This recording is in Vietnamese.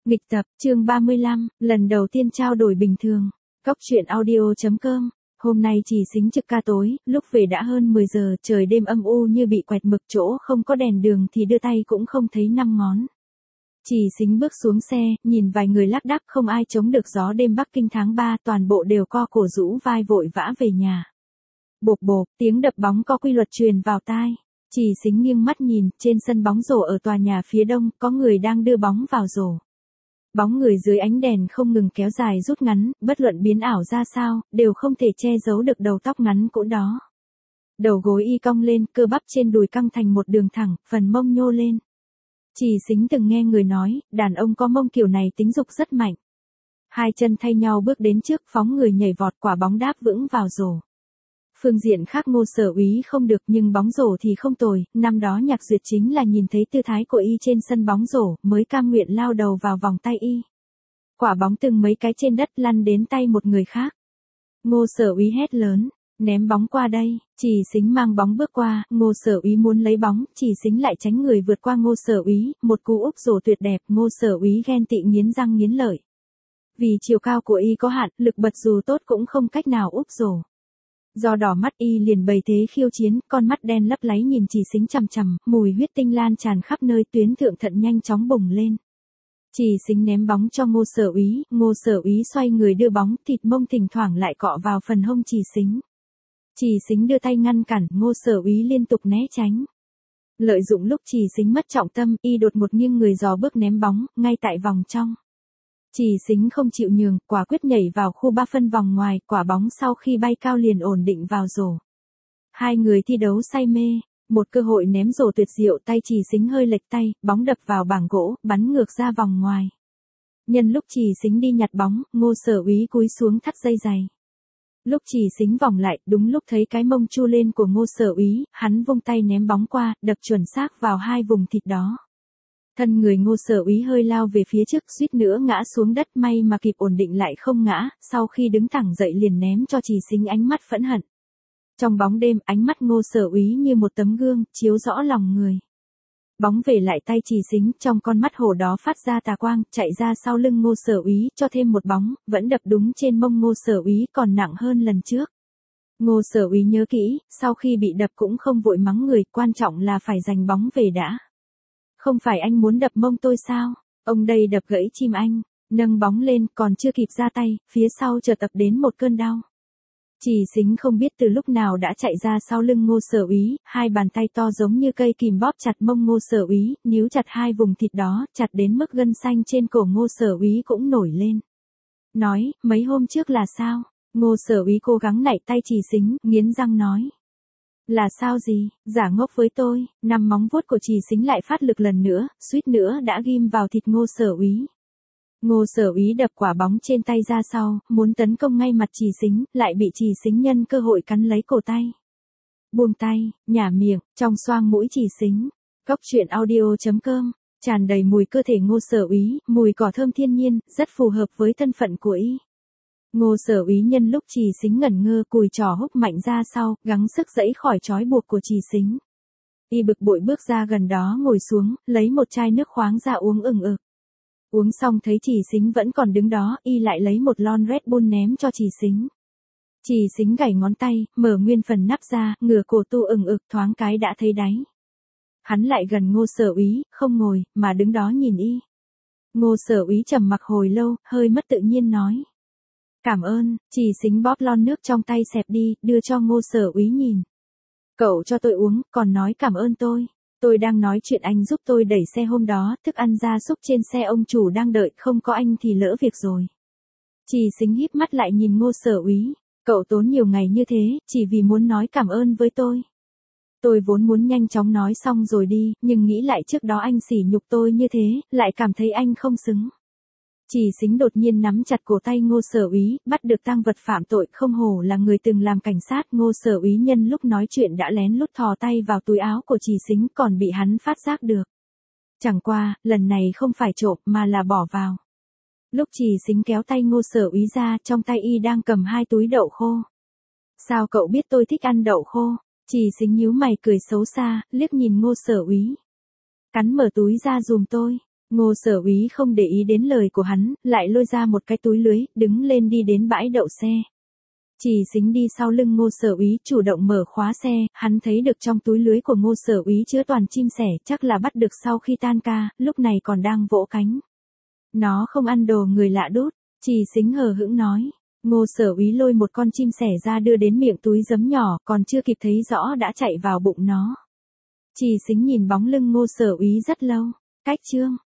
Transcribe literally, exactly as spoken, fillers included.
Nghịch tập, chương ba mươi lăm, lần đầu tiên trao đổi bình thường. Cóc truyện audio chấm com. Hôm nay Trì Xính trực ca tối, lúc về đã hơn mười giờ, trời đêm âm u như bị quẹt mực, chỗ không có đèn đường thì đưa tay cũng không thấy năm ngón. Trì Xính bước xuống xe, nhìn vài người lác đác, không ai chống được gió đêm Bắc Kinh tháng ba, toàn bộ đều co cổ rũ vai vội vã về nhà. Bộp bộp, tiếng đập bóng có quy luật truyền vào tai. Trì Xính nghiêng mắt nhìn, trên sân bóng rổ ở tòa nhà phía đông, có người đang đưa bóng vào rổ. Bóng người dưới ánh đèn không ngừng kéo dài rút ngắn, bất luận biến ảo ra sao, đều không thể che giấu được đầu tóc ngắn cũn đó. Đầu gối y cong lên, cơ bắp trên đùi căng thành một đường thẳng, phần mông nhô lên. Trì Xính từng nghe người nói, đàn ông có mông kiểu này tính dục rất mạnh. Hai chân thay nhau bước đến trước, phóng người nhảy vọt, quả bóng đáp vững vào rổ. Phương diện khác Ngô Sở Úy không được, nhưng bóng rổ thì không tồi. Năm đó Nhạc Duyệt chính là nhìn thấy tư thái của y trên sân bóng rổ, mới cam nguyện lao đầu vào vòng tay y. Quả bóng từng mấy cái trên đất lăn đến tay một người khác. Ngô Sở Úy hét lớn, ném bóng qua đây. Trì Xính mang bóng bước qua, Ngô Sở Úy muốn lấy bóng, Trì Xính lại tránh người vượt qua Ngô Sở Úy, một cú úp rổ tuyệt đẹp, Ngô Sở Úy ghen tị nghiến răng nghiến lợi. Vì chiều cao của y có hạn, lực bật dù tốt cũng không cách nào úp rổ. Do đỏ mắt y liền bày thế khiêu chiến, con mắt đen lấp láy nhìn Trì Xính chằm chằm, mùi huyết tinh lan tràn khắp nơi, tuyến thượng thận nhanh chóng bùng lên. Trì Xính ném bóng cho Ngô Sở Úy, Ngô Sở Úy xoay người đưa bóng, thịt mông thỉnh thoảng lại cọ vào phần hông Trì Xính. Trì Xính đưa tay ngăn cản, Ngô Sở Úy liên tục né tránh. Lợi dụng lúc Trì Xính mất trọng tâm, y đột một nghiêng người dò bước ném bóng, ngay tại vòng trong. Trì Xính không chịu nhường, quả quyết nhảy vào khu ba phân vòng ngoài, quả bóng sau khi bay cao liền ổn định vào rổ. Hai người thi đấu say mê, một cơ hội ném rổ tuyệt diệu, tay Trì Xính hơi lệch tay, bóng đập vào bảng gỗ, bắn ngược ra vòng ngoài. Nhân lúc Trì Xính đi nhặt bóng, Ngô Sở Úy cúi xuống thắt dây giày. Lúc Trì Xính vòng lại, đúng lúc thấy cái mông chu lên của Ngô Sở Úy, hắn vung tay ném bóng qua, đập chuẩn xác vào hai vùng thịt đó. Thân người Ngô Sở Úy hơi lao về phía trước, suýt nữa ngã xuống đất, may mà kịp ổn định lại không ngã, sau khi đứng thẳng dậy liền ném cho Trì Xính ánh mắt phẫn hận. Trong bóng đêm, ánh mắt Ngô Sở Úy như một tấm gương, chiếu rõ lòng người. Bóng về lại tay Trì Xính, trong con mắt hổ đó phát ra tà quang, chạy ra sau lưng Ngô Sở Úy, cho thêm một bóng, vẫn đập đúng trên mông Ngô Sở Úy, còn nặng hơn lần trước. Ngô Sở Úy nhớ kỹ, sau khi bị đập cũng không vội mắng người, quan trọng là phải giành bóng về đã. Không phải anh muốn đập mông tôi sao? Ông đây đập gãy chim anh. Nâng bóng lên, còn chưa kịp ra tay, phía sau chợt tập đến một cơn đau. Trì Xính không biết từ lúc nào đã chạy ra sau lưng Ngô Sở Úy, hai bàn tay to giống như cây kìm bóp chặt mông Ngô Sở Úy, níu chặt hai vùng thịt đó, chặt đến mức gân xanh trên cổ Ngô Sở Úy cũng nổi lên. Nói, mấy hôm trước là sao? Ngô Sở Úy cố gắng nảy tay Trì Xính, nghiến răng nói. Là sao gì, giả ngốc với tôi. Năm móng vuốt của Trì Xính lại phát lực lần nữa, suýt nữa đã ghim vào thịt Ngô Sở Úy. Ngô Sở Úy đập quả bóng trên tay ra sau, muốn tấn công ngay mặt Trì Xính, lại bị Trì Xính nhân cơ hội cắn lấy cổ tay. Buông tay, nhả miệng, trong xoang mũi Trì Xính. Cóc truyện audio chấm com, tràn đầy mùi cơ thể Ngô Sở Úy, mùi cỏ thơm thiên nhiên, rất phù hợp với thân phận của y. Ngô Sở Úy nhân lúc Trì Xính ngẩn ngơ, cùi trỏ húc mạnh ra sau, gắng sức giãy khỏi trói buộc của Trì Xính. Y bực bội bước ra gần đó ngồi xuống, lấy một chai nước khoáng ra uống ừng ực. Uống xong thấy Trì Xính vẫn còn đứng đó, y lại lấy một lon Red Bull ném cho Trì Xính. Trì Xính gảy ngón tay, mở nguyên phần nắp ra, ngửa cổ tu ừng ực, thoáng cái đã thấy đáy. Hắn lại gần Ngô Sở Úy, không ngồi, mà đứng đó nhìn y. Ngô Sở Úy trầm mặc hồi lâu, hơi mất tự nhiên nói. Cảm ơn. Trì Xính bóp lon nước trong tay xẹp đi, đưa cho Ngô Sở Úy nhìn. Cậu cho tôi uống, còn nói cảm ơn tôi. Tôi đang nói chuyện anh giúp tôi đẩy xe hôm đó, thức ăn gia súc trên xe ông chủ đang đợi, không có anh thì lỡ việc rồi. Trì Xính híp mắt lại nhìn Ngô Sở Úy. Cậu tốn nhiều ngày như thế, chỉ vì muốn nói cảm ơn với tôi. Tôi vốn muốn nhanh chóng nói xong rồi đi, nhưng nghĩ lại trước đó anh sỉ nhục tôi như thế, lại cảm thấy anh không xứng. Trì Xính đột nhiên nắm chặt cổ tay Ngô Sở Úy, bắt được tang vật phạm tội, không hổ là người từng làm cảnh sát. Ngô Sở Úy nhân lúc nói chuyện đã lén lút thò tay vào túi áo của Trì Xính, còn bị hắn phát giác được. Chẳng qua, lần này không phải trộm mà là bỏ vào. Lúc Trì Xính kéo tay Ngô Sở Úy ra, trong tay y đang cầm hai túi đậu khô. Sao cậu biết tôi thích ăn đậu khô? Trì Xính nhíu mày cười xấu xa, liếc nhìn Ngô Sở Úy. Cắn mở túi ra giùm tôi. Ngô Sở Úy không để ý đến lời của hắn, lại lôi ra một cái túi lưới, đứng lên đi đến bãi đậu xe. Chỉ Sính đi sau lưng Ngô Sở Úy, chủ động mở khóa xe, hắn thấy được trong túi lưới của Ngô Sở Úy chứa toàn chim sẻ, chắc là bắt được sau khi tan ca, lúc này còn đang vỗ cánh. Nó không ăn đồ người lạ đút, Chỉ Sính hờ hững nói. Ngô Sở Úy lôi một con chim sẻ ra đưa đến miệng túi giấm nhỏ, còn chưa kịp thấy rõ đã chạy vào bụng nó. Chỉ Sính nhìn bóng lưng Ngô Sở Úy rất lâu. Cách chương